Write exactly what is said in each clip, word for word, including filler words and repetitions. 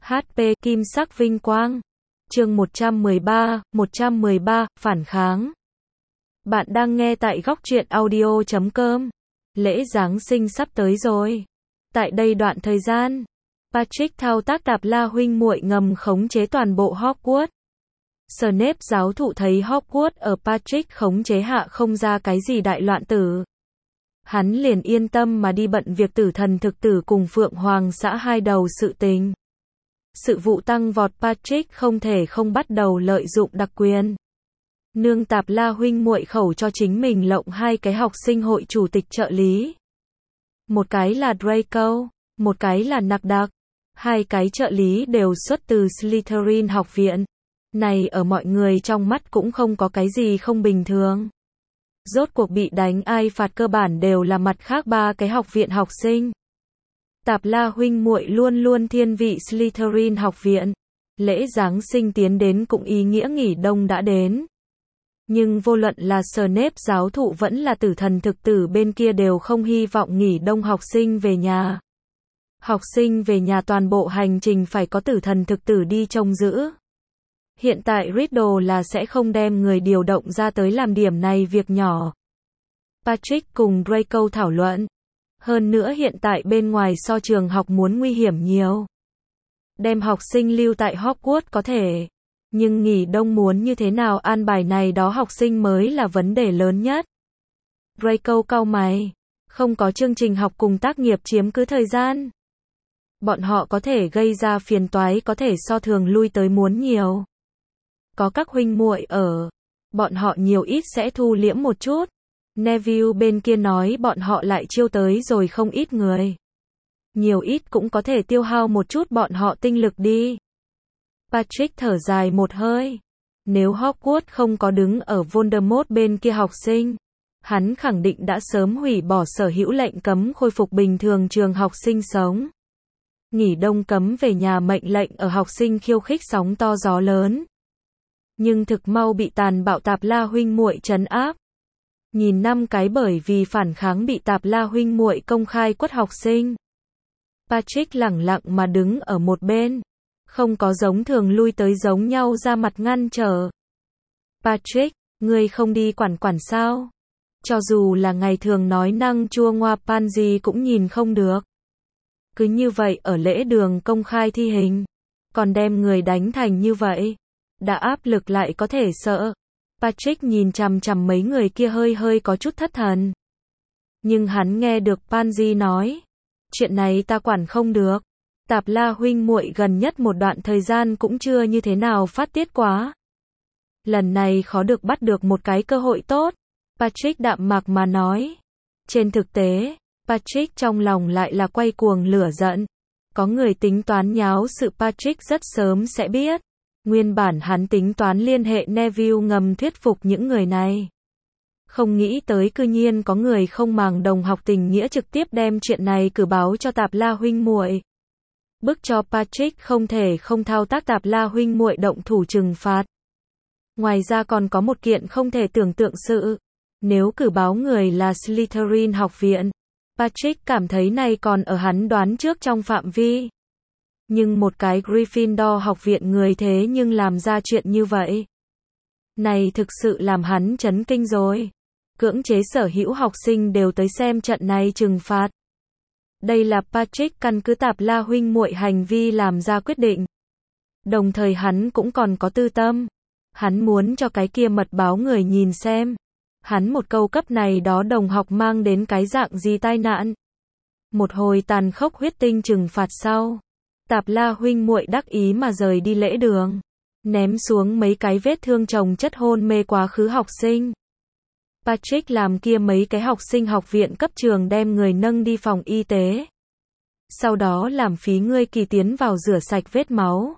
hát pê Kim sắc vinh quang. Chương một trăm mười ba, một trăm mười ba, phản kháng. Bạn đang nghe tại góc truyện audio chấm com. Lễ Giáng sinh sắp tới rồi. Tại đây đoạn thời gian, Patrick thao tác Tạp La huynh muội ngầm khống chế toàn bộ Hogwarts. Snape giáo thụ thấy Hogwarts ở Patrick khống chế hạ không ra cái gì đại loạn tử. Hắn liền yên tâm mà đi bận việc tử thần thực tử cùng Phượng Hoàng xã hai đầu sự tình. Sự vụ tăng vọt, Patrick không thể không bắt đầu lợi dụng đặc quyền. Nương Tạp La huynh muội khẩu cho chính mình lộng hai cái học sinh hội chủ tịch trợ lý. Một cái là Draco, một cái là Nặc Đặc. Hai cái trợ lý đều xuất từ Slytherin học viện. Này ở mọi người trong mắt cũng không có cái gì không bình thường. Rốt cuộc bị đánh ai phạt cơ bản đều là mặt khác ba cái học viện học sinh. Tạp La huynh muội luôn luôn thiên vị Slytherin học viện. Lễ Giáng sinh tiến đến cũng ý nghĩa nghỉ đông đã đến. Nhưng vô luận là Snape giáo thụ vẫn là tử thần thực tử bên kia đều không hy vọng nghỉ đông học sinh về nhà. Học sinh về nhà toàn bộ hành trình phải có tử thần thực tử đi trông giữ. Hiện tại Riddle là sẽ không đem người điều động ra tới làm điểm này việc nhỏ. Patrick cùng Draco thảo luận. Hơn nữa hiện tại bên ngoài so trường học muốn nguy hiểm nhiều. Đem học sinh lưu tại Hogwarts có thể. Nhưng nghỉ đông muốn như thế nào an bài này đó học sinh mới là vấn đề lớn nhất. Draco cau mày. Không có chương trình học cùng tác nghiệp chiếm cứ thời gian. Bọn họ có thể gây ra phiền toái có thể so thường lui tới muốn nhiều. Có các huynh muội ở. Bọn họ nhiều ít sẽ thu liễm một chút. Neville bên kia nói bọn họ lại chiêu tới rồi không ít người. Nhiều ít cũng có thể tiêu hao một chút bọn họ tinh lực đi. Patrick thở dài một hơi. Nếu Hogwarts không có đứng ở Voldemort bên kia học sinh, hắn khẳng định đã sớm hủy bỏ sở hữu lệnh cấm khôi phục bình thường trường học sinh sống. Nghỉ đông cấm về nhà mệnh lệnh ở học sinh khiêu khích sóng to gió lớn. Nhưng thực mau bị tàn bạo Tạp La huynh muội trấn áp. Nhìn năm cái bởi vì phản kháng bị Tạp La huynh muội công khai quất học sinh. Patrick lẳng lặng mà đứng ở một bên. Không có giống thường lui tới giống nhau ra mặt ngăn trở. Patrick, ngươi không đi quản quản sao? Cho dù là ngày thường nói năng chua ngoa Pansy cũng nhìn không được. Cứ như vậy ở lễ đường công khai thi hình. Còn đem người đánh thành như vậy. Đã áp lực lại có thể sợ. Patrick nhìn chằm chằm mấy người kia hơi hơi có chút thất thần. Nhưng hắn nghe được Pansy nói. Chuyện này ta quản không được. Tạp La huynh muội gần nhất một đoạn thời gian cũng chưa như thế nào phát tiết quá. Lần này khó được bắt được một cái cơ hội tốt. Patrick đạm mạc mà nói. Trên thực tế, Patrick trong lòng lại là quay cuồng lửa giận. Có người tính toán nháo sự Patrick rất sớm sẽ biết. Nguyên bản hắn tính toán liên hệ Neville ngầm thuyết phục những người này. Không nghĩ tới cư nhiên có người không màng đồng học tình nghĩa trực tiếp đem chuyện này cử báo cho Tạp La huynh muội. Bức cho Patrick không thể không thao tác Tạp La huynh muội động thủ trừng phạt. Ngoài ra còn có một kiện không thể tưởng tượng sự. Nếu cử báo người là Slytherin học viện, Patrick cảm thấy này còn ở hắn đoán trước trong phạm vi. Nhưng một cái Gryffindor học viện người thế nhưng làm ra chuyện như vậy. Này thực sự làm hắn chấn kinh rồi. Cưỡng chế sở hữu học sinh đều tới xem trận này trừng phạt. Đây là Patrick căn cứ Tạp La huynh muội hành vi làm ra quyết định. Đồng thời hắn cũng còn có tư tâm. Hắn muốn cho cái kia mật báo người nhìn xem. Hắn một câu cấp này đó đồng học mang đến cái dạng gì tai nạn. Một hồi tàn khốc huyết tinh trừng phạt sau. Tạp La huynh muội đắc ý mà rời đi lễ đường. Ném xuống mấy cái vết thương chồng chất hôn mê quá khứ học sinh. Patrick làm kia mấy cái học sinh học viện cấp trường đem người nâng đi phòng y tế. Sau đó làm phí ngươi kỳ tiến vào rửa sạch vết máu.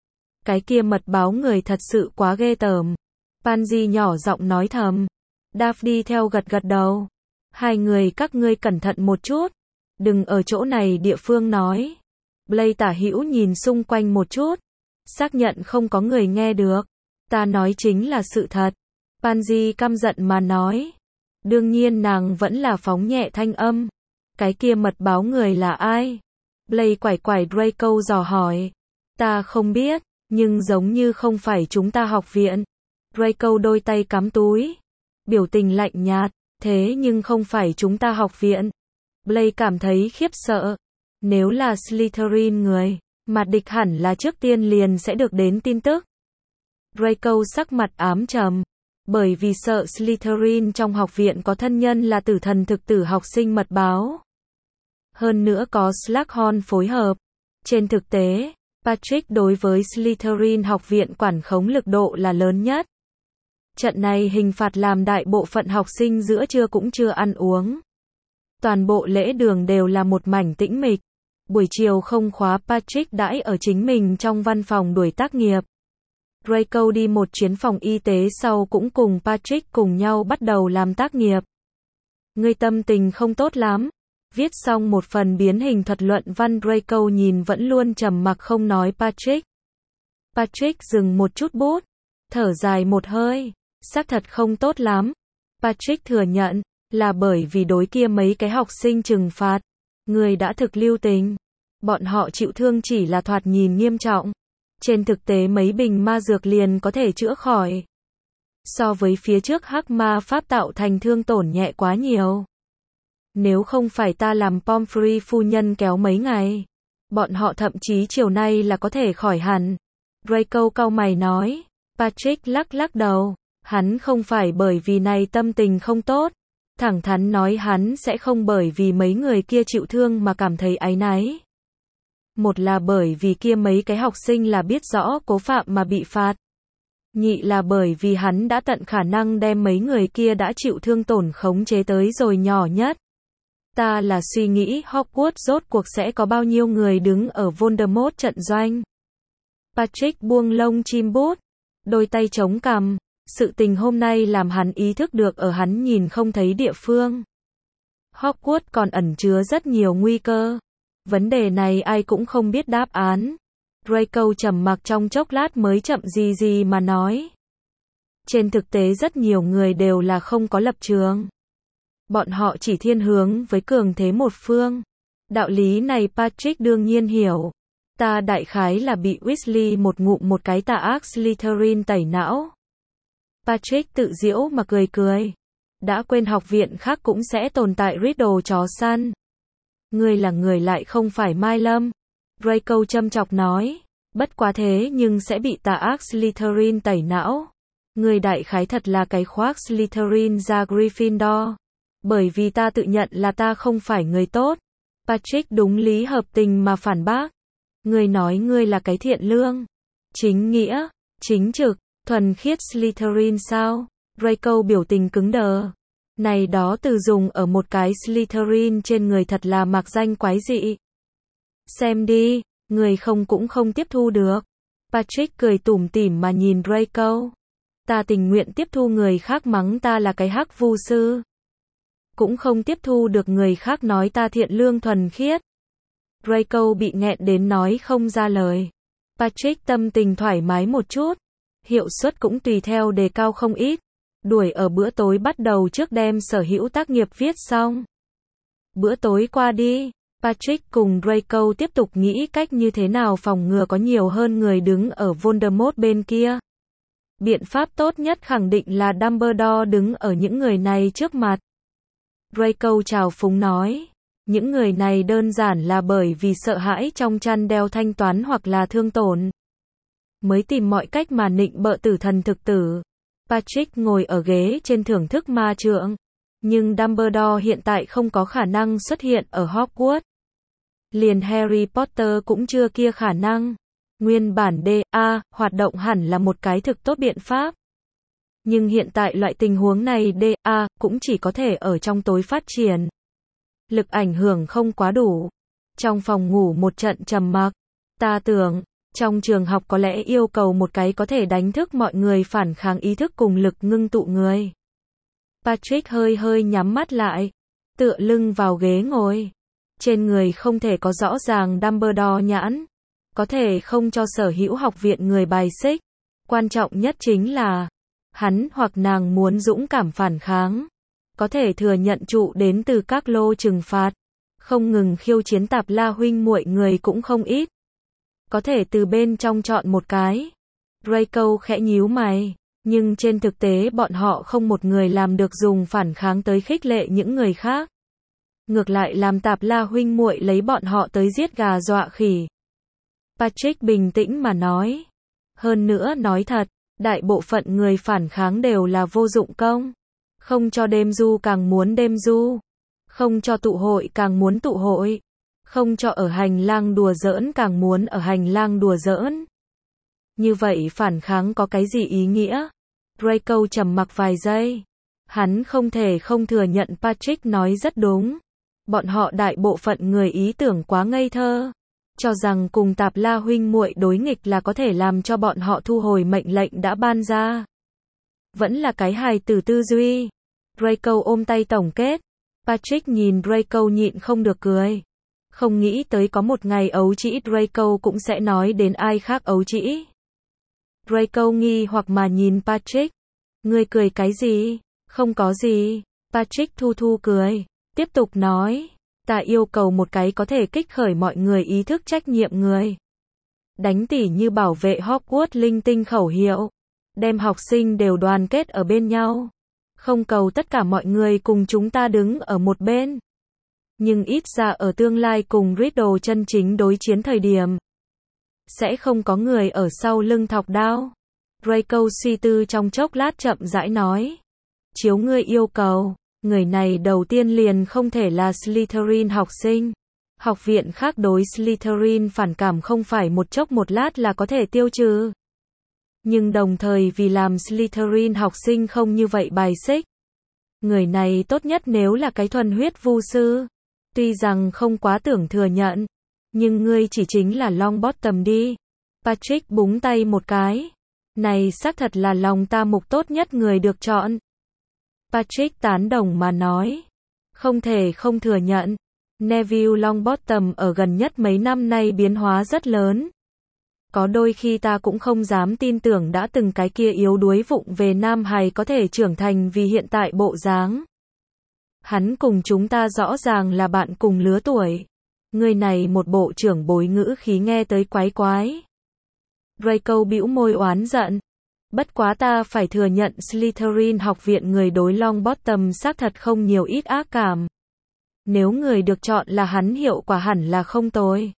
Cái kia mật báo người thật sự quá ghê tởm. Pansy nhỏ giọng nói thầm. Daphne theo gật gật đầu. Hai người các ngươi cẩn thận một chút. Đừng ở chỗ này địa phương nói. Blaise tả hữu nhìn xung quanh một chút. Xác nhận không có người nghe được. Ta nói chính là sự thật. Pansy căm giận mà nói. Đương nhiên nàng vẫn là phóng nhẹ thanh âm. Cái kia mật báo người là ai? Blaise quải quải Draco dò hỏi. Ta không biết, nhưng giống như không phải chúng ta học viện. Draco đôi tay cắm túi. Biểu tình lạnh nhạt, thế nhưng không phải chúng ta học viện. Blake cảm thấy khiếp sợ. Nếu là Slytherin người, mặt địch hẳn là trước tiên liền sẽ được đến tin tức. Draco sắc mặt ám trầm. Bởi vì sợ Slytherin trong học viện có thân nhân là tử thần thực tử học sinh mật báo. Hơn nữa có Slughorn phối hợp. Trên thực tế, Patrick đối với Slytherin học viện quản khống lực độ là lớn nhất. Trận này hình phạt làm đại bộ phận học sinh giữa trưa cũng chưa ăn uống. Toàn bộ lễ đường đều là một mảnh tĩnh mịch. Buổi chiều không khóa, Patrick đãi ở chính mình trong văn phòng đuổi tác nghiệp. Draco đi một chuyến phòng y tế sau cũng cùng Patrick cùng nhau bắt đầu làm tác nghiệp. Ngươi tâm tình không tốt lắm. Viết xong một phần biến hình thuật luận văn, Draco nhìn vẫn luôn trầm mặc không nói Patrick. Patrick dừng một chút bút, thở dài một hơi, xác thật không tốt lắm. Patrick thừa nhận, là bởi vì đối kia mấy cái học sinh trừng phạt, người đã thực lưu tình. Bọn họ chịu thương chỉ là thoạt nhìn nghiêm trọng. Trên thực tế mấy bình ma dược liền có thể chữa khỏi. So với phía trước hắc ma pháp tạo thành thương tổn nhẹ quá nhiều. Nếu không phải ta làm Pomfrey phu nhân kéo mấy ngày, bọn họ thậm chí chiều nay là có thể khỏi hẳn. Draco cau mày nói. Patrick lắc lắc đầu. Hắn không phải bởi vì này tâm tình không tốt. Thẳng thắn nói hắn sẽ không bởi vì mấy người kia chịu thương mà cảm thấy áy náy. Một là bởi vì kia mấy cái học sinh là biết rõ cố phạm mà bị phạt. Nhị là bởi vì hắn đã tận khả năng đem mấy người kia đã chịu thương tổn khống chế tới rồi nhỏ nhất. Ta là suy nghĩ Hogwarts rốt cuộc sẽ có bao nhiêu người đứng ở Voldemort trận doanh. Patrick buông lông chim bút, đôi tay chống cằm. Sự tình hôm nay làm hắn ý thức được ở hắn nhìn không thấy địa phương. Hogwarts còn ẩn chứa rất nhiều nguy cơ. Vấn đề này ai cũng không biết đáp án. Draco trầm mặc trong chốc lát mới chậm gì gì mà nói. Trên thực tế rất nhiều người đều là không có lập trường. Bọn họ chỉ thiên hướng với cường thế một phương. Đạo lý này Patrick đương nhiên hiểu. Ta đại khái là bị Weasley một ngụm một cái tà ác Slytherin tẩy não. Patrick tự giễu mà cười cười. Đã quên học viện khác cũng sẽ tồn tại Riddle chó săn. Ngươi là người lại không phải Mai Lâm. Draco châm chọc nói. Bất quá thế nhưng sẽ bị tà ác Slytherin tẩy não. Ngươi đại khái thật là cái khoác Slytherin ra Gryffindor. Bởi vì ta tự nhận là ta không phải người tốt. Patrick đúng lý hợp tình mà phản bác. Ngươi nói ngươi là cái thiện lương, chính nghĩa, chính trực, thuần khiết Slytherin sao? Draco biểu tình cứng đờ. Này đó từ dùng ở một cái Slytherin trên người thật là mạc danh quái dị. Xem đi, người không cũng không tiếp thu được. Patrick cười tủm tỉm mà nhìn Draco. Ta tình nguyện tiếp thu người khác mắng ta là cái hắc vu sư. Cũng không tiếp thu được người khác nói ta thiện lương thuần khiết. Draco bị nghẹn đến nói không ra lời. Patrick tâm tình thoải mái một chút. Hiệu suất cũng tùy theo đề cao không ít. Đuổi ở bữa tối bắt đầu trước đem sở hữu tác nghiệp viết xong. Bữa tối qua đi, Patrick cùng Draco tiếp tục nghĩ cách như thế nào phòng ngừa có nhiều hơn người đứng ở Voldemort bên kia. Biện pháp tốt nhất khẳng định là Dumbledore đứng ở những người này trước mặt. Draco trào phúng nói. Những người này đơn giản là bởi vì sợ hãi trong chăn đeo thanh toán hoặc là thương tổn. Mới tìm mọi cách mà nịnh bợ tử thần thực tử. Patrick ngồi ở ghế trên thưởng thức ma trượng. Nhưng Dumbledore hiện tại không có khả năng xuất hiện ở Hogwarts. Liền Harry Potter cũng chưa kia khả năng. Nguyên bản đê a hoạt động hẳn là một cái thực tốt biện pháp. Nhưng hiện tại loại tình huống này đê a cũng chỉ có thể ở trong tối phát triển. Lực ảnh hưởng không quá đủ. Trong phòng ngủ một trận trầm mặc. Ta tưởng, trong trường học có lẽ yêu cầu một cái có thể đánh thức mọi người phản kháng ý thức cùng lực ngưng tụ người. Patrick hơi hơi nhắm mắt lại. Tựa lưng vào ghế ngồi. Trên người không thể có rõ ràng Dumbledore nhãn. Có thể không cho sở hữu học viện người bài xích. Quan trọng nhất chính là, hắn hoặc nàng muốn dũng cảm phản kháng. Có thể thừa nhận trụ đến từ các lô trừng phạt. Không ngừng khiêu chiến Tạp La huynh muội người cũng không ít. có thể từ bên trong chọn một cái. Draco khẽ nhíu mày, nhưng trên thực tế bọn họ không một người làm được dùng phản kháng tới khích lệ những người khác. Ngược lại làm Tạp La huynh muội lấy bọn họ tới giết gà dọa khỉ. Patrick bình tĩnh mà nói. Hơn nữa nói thật, đại bộ phận người phản kháng đều là vô dụng công. Không cho đêm du càng muốn đêm du. Không cho tụ hội càng muốn tụ hội. Không cho ở hành lang đùa giỡn càng muốn ở hành lang đùa giỡn. Như vậy phản kháng có cái gì ý nghĩa? Draco trầm mặc vài giây. Hắn không thể không thừa nhận Patrick nói rất đúng. Bọn họ đại bộ phận người ý tưởng quá ngây thơ. Cho rằng cùng Tạp La huynh muội đối nghịch là có thể làm cho bọn họ thu hồi mệnh lệnh đã ban ra. Vẫn là cái hài tử tư duy. Draco ôm tay tổng kết. Patrick nhìn Draco nhịn không được cười. Không nghĩ tới có một ngày ấu trĩ Draco cũng sẽ nói đến ai khác ấu trĩ. Draco nghi hoặc mà nhìn Patrick. Ngươi cười cái gì? Không có gì. Patrick thu thu cười. Tiếp tục nói. Ta yêu cầu một cái có thể kích khởi mọi người ý thức trách nhiệm người. Đánh tỉ như bảo vệ Hogwarts linh tinh khẩu hiệu. Đem học sinh đều đoàn kết ở bên nhau. Không cầu tất cả mọi người cùng chúng ta đứng ở một bên. Nhưng ít ra ở tương lai cùng Riddle chân chính đối chiến thời điểm. Sẽ không có người ở sau lưng thọc đao. Draco suy tư trong chốc lát chậm rãi nói. Chiếu ngươi yêu cầu, người này đầu tiên liền không thể là Slytherin học sinh. Học viện khác đối Slytherin phản cảm không phải một chốc một lát là có thể tiêu trừ. Nhưng đồng thời vì làm Slytherin học sinh không như vậy bài xích. Người này tốt nhất nếu là cái thuần huyết vu sư. Tuy rằng không quá tưởng thừa nhận. Nhưng ngươi chỉ chính là Longbottom đi. Patrick búng tay một cái. Này xác thật là lòng ta mục tốt nhất người được chọn. Patrick tán đồng mà nói. Không thể không thừa nhận. Neville Longbottom ở gần nhất mấy năm nay biến hóa rất lớn. Có đôi khi ta cũng không dám tin tưởng đã từng cái kia yếu đuối vụng về nam hài có thể trưởng thành vì hiện tại bộ dáng. Hắn cùng chúng ta rõ ràng là bạn cùng lứa tuổi. Người này một bộ trưởng bối ngữ khí nghe tới quái quái. Draco bĩu môi oán giận. Bất quá ta phải thừa nhận Slytherin học viện người đối Longbottom xác thật không nhiều ít ác cảm. Nếu người được chọn là hắn hiệu quả hẳn là không tồi.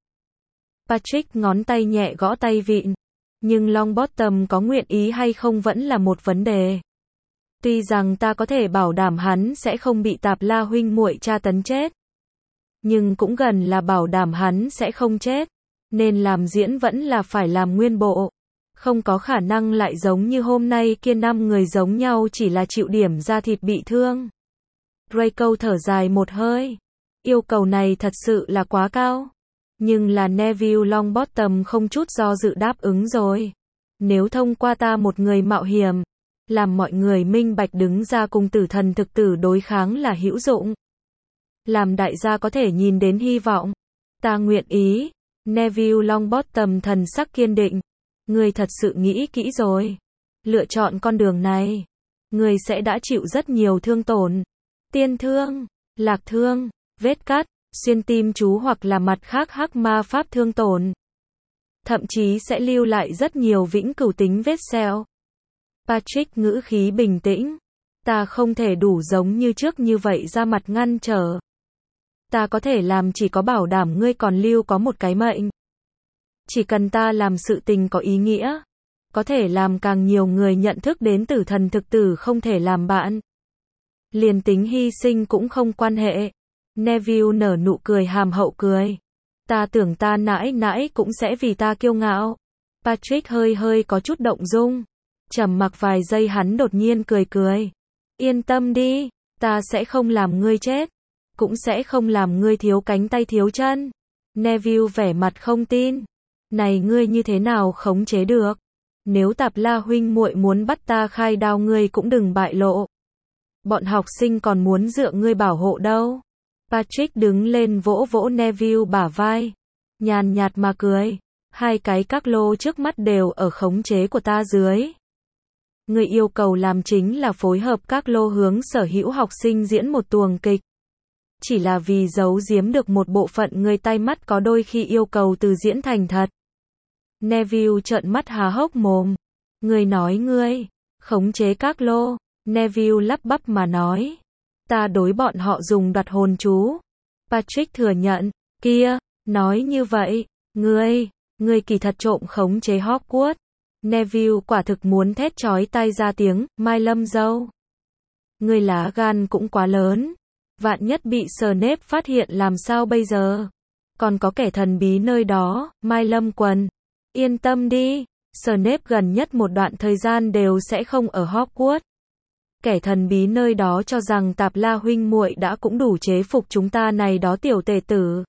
Patrick ngón tay nhẹ gõ tay vịn. Nhưng Longbottom có nguyện ý hay không vẫn là một vấn đề. Tuy rằng ta có thể bảo đảm hắn sẽ không bị Tạp La huynh muội tra tấn chết. Nhưng cũng gần là bảo đảm hắn sẽ không chết. Nên làm diễn vẫn là phải làm nguyên bộ. Không có khả năng lại giống như hôm nay kia năm người giống nhau chỉ là chịu điểm da thịt bị thương. Draco thở dài một hơi. Yêu cầu này thật sự là quá cao. Nhưng là Neville Longbottom không chút do dự đáp ứng rồi. Nếu thông qua ta một người mạo hiểm, làm mọi người minh bạch đứng ra cùng tử thần thực tử đối kháng là hữu dụng. Làm đại gia có thể nhìn đến hy vọng. Ta nguyện ý. Neville Longbottom thần sắc kiên định. Ngươi thật sự nghĩ kỹ rồi. Lựa chọn con đường này. Ngươi sẽ đã chịu rất nhiều thương tổn. Tiên thương, lạc thương, vết cắt, xuyên tim chú hoặc là mặt khác hắc ma pháp thương tổn. Thậm chí sẽ lưu lại rất nhiều vĩnh cửu tính vết sẹo. Patrick ngữ khí bình tĩnh. Ta không thể đủ giống như trước như vậy ra mặt ngăn trở. Ta có thể làm chỉ có bảo đảm ngươi còn lưu có một cái mệnh. Chỉ cần ta làm sự tình có ý nghĩa. Có thể làm càng nhiều người nhận thức đến tử thần thực tử không thể làm bạn. Liền tính hy sinh cũng không quan hệ. Neville nở nụ cười hàm hậu cười. Ta tưởng ta nãi nãi cũng sẽ vì ta kiêu ngạo. Patrick hơi hơi có chút động dung. Trầm mặc vài giây hắn đột nhiên cười cười. Yên tâm đi, ta sẽ không làm ngươi chết. Cũng sẽ không làm ngươi thiếu cánh tay thiếu chân. Neville vẻ mặt không tin. Này ngươi như thế nào khống chế được? Nếu Tạp La huynh muội muốn bắt ta khai đao ngươi cũng đừng bại lộ. Bọn học sinh còn muốn dựa ngươi bảo hộ đâu. Patrick đứng lên vỗ vỗ Neville bả vai. Nhàn nhạt mà cười. Hai cái các lô trước mắt đều ở khống chế của ta dưới. Ngươi yêu cầu làm chính là phối hợp các lô hướng sở hữu học sinh diễn một tuồng kịch. Chỉ là vì giấu giếm được một bộ phận người tay mắt có đôi khi yêu cầu từ diễn thành thật. Neville trợn mắt há hốc mồm. Ngươi nói ngươi khống chế các lô. Neville lắp bắp mà nói. Ta đối bọn họ dùng đoạt hồn chú. Patrick thừa nhận. Kia, nói như vậy, ngươi, ngươi kỳ thật trộm khống chế Hogwarts. Neville quả thực muốn thét chói tai ra tiếng, Mai Lâm dâu. Ngươi lá gan cũng quá lớn. Vạn nhất bị Snape phát hiện làm sao bây giờ? Còn có kẻ thần bí nơi đó, Mai Lâm Quần. Yên tâm đi, Snape gần nhất một đoạn thời gian đều sẽ không ở Hogwarts. Kẻ thần bí nơi đó cho rằng Tạp La huynh muội đã cũng đủ chế phục chúng ta này đó tiểu tể tử.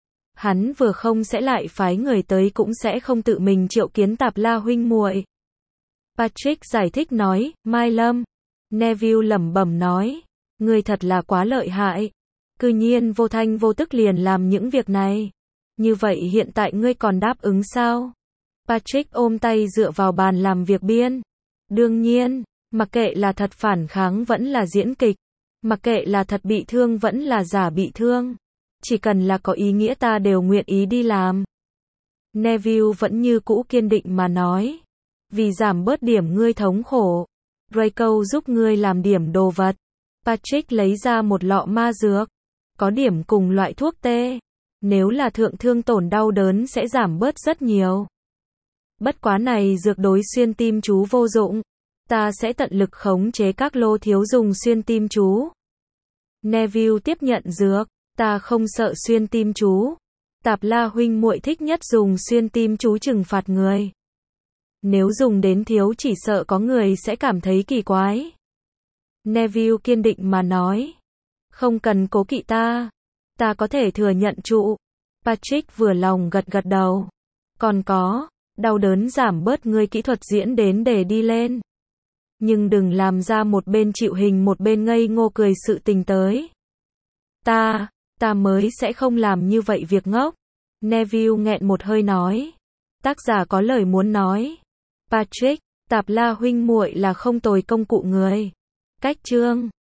Hắn vừa không sẽ lại phái người tới cũng sẽ không tự mình triệu kiến Tạp La huynh muội. Patrick giải thích nói, Mai Lâm. Neville lẩm bẩm nói, ngươi thật là quá lợi hại. Cư nhiên vô thanh vô tức liền làm những việc này. Như vậy hiện tại ngươi còn đáp ứng sao? Patrick ôm tay dựa vào bàn làm việc biên. Đương nhiên, mặc kệ là thật phản kháng vẫn là diễn kịch, mặc kệ là thật bị thương vẫn là giả bị thương, chỉ cần là có ý nghĩa ta đều nguyện ý đi làm. Neville vẫn như cũ kiên định mà nói. Vì giảm bớt điểm ngươi thống khổ, Draco giúp ngươi làm điểm đồ vật. Patrick lấy ra một lọ ma dược. Có điểm cùng loại thuốc tê. Nếu là thượng thương tổn đau đớn sẽ giảm bớt rất nhiều. Bất quá này dược đối xuyên tim chú vô dụng. Ta sẽ tận lực khống chế các lô thiếu dùng xuyên tim chú. Neville tiếp nhận dược. Ta không sợ xuyên tim chú. Tạp La huynh muội thích nhất dùng xuyên tim chú trừng phạt người. Nếu dùng đến thiếu chỉ sợ có người sẽ cảm thấy kỳ quái. Neville kiên định mà nói. Không cần cố kỵ ta. Ta có thể thừa nhận trụ. Patrick vừa lòng gật gật đầu. Còn có, đau đớn giảm bớt ngươi kỹ thuật diễn đến để đi lên. Nhưng đừng làm ra một bên chịu hình một bên ngây ngô cười sự tình tới. Ta, ta mới sẽ không làm như vậy việc ngốc. Neville nghẹn một hơi nói. Tác giả có lời muốn nói. Patrick, Tạp La huynh muội là không tồi công cụ người. Cách chương